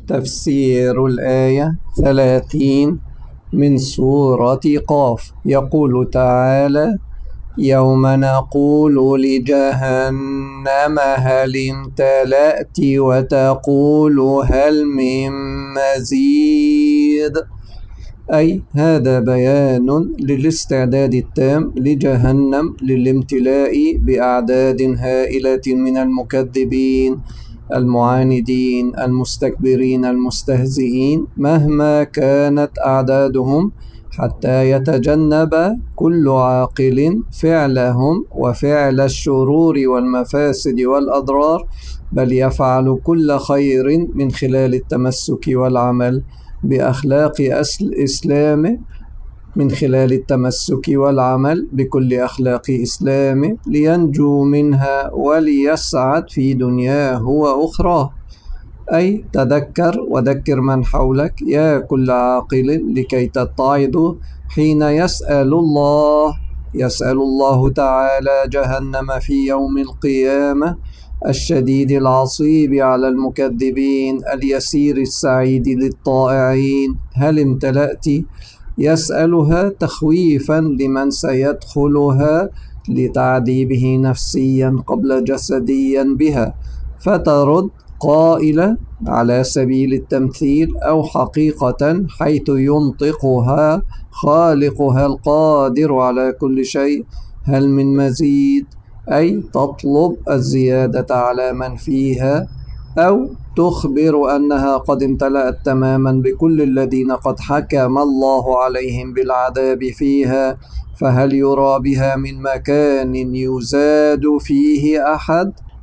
تفسير الآية 30 من سورة قاف. يقول تعالى: يوم نقول لجهنم هل امتلأت وتقول هل من مزيد. أي هذا بيان للاستعداد التام لجهنم للامتلاء بأعداد هائلة من المكذبين المعاندين المستكبرين المستهزئين مهما كانت أعدادهم، حتى يتجنب كل عاقل فعلهم وفعل الشرور والمفاسد والأضرار، بل يفعل كل خير من خلال التمسك والعمل بأخلاق الإسلام، من خلال التمسك والعمل بكل أخلاق إسلام لينجو منها وليسعد في دنياه وأخراه. أي تذكر وذكر من حولك يا كل عاقل لكي تتعظ حين يسأل الله تعالى جهنم في يوم القيامة الشديد العصيب على المكذبين اليسير السعيد للطائعين: هل امتلأت؟ يسألها تخويفا لمن سيدخلها لتعذيبه نفسيا قبل جسديا بها، فترد قائلة على سبيل التمثيل أو حقيقة، حيث ينطقها خالقها القادر على كل شيء: هل من مزيد؟ أي تطلب الزيادة على من فيها، أو تخبر أنها قد امتلأت تماما بكل الذين قد حكم الله عليهم بالعذاب فيها، فهل يرى بها من مكان يزاد فيه أحد؟